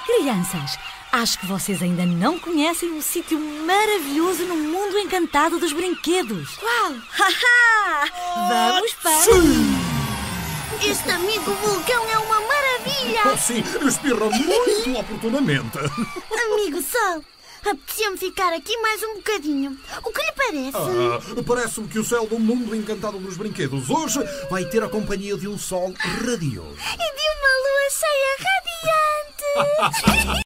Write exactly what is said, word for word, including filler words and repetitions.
Crianças, acho que vocês ainda não conhecem um sítio maravilhoso no mundo encantado dos brinquedos. Qual? Haha! Vamos para... Sim! Este amigo vulcão é uma maravilha! Oh, sim, espirra muito oportunamente. Amigo Sol, apetecia-me ficar aqui mais um bocadinho. O que lhe parece? Ah, parece-me que o céu do mundo encantado dos brinquedos hoje vai ter a companhia de um sol radioso. E de uma lua cheia radiante!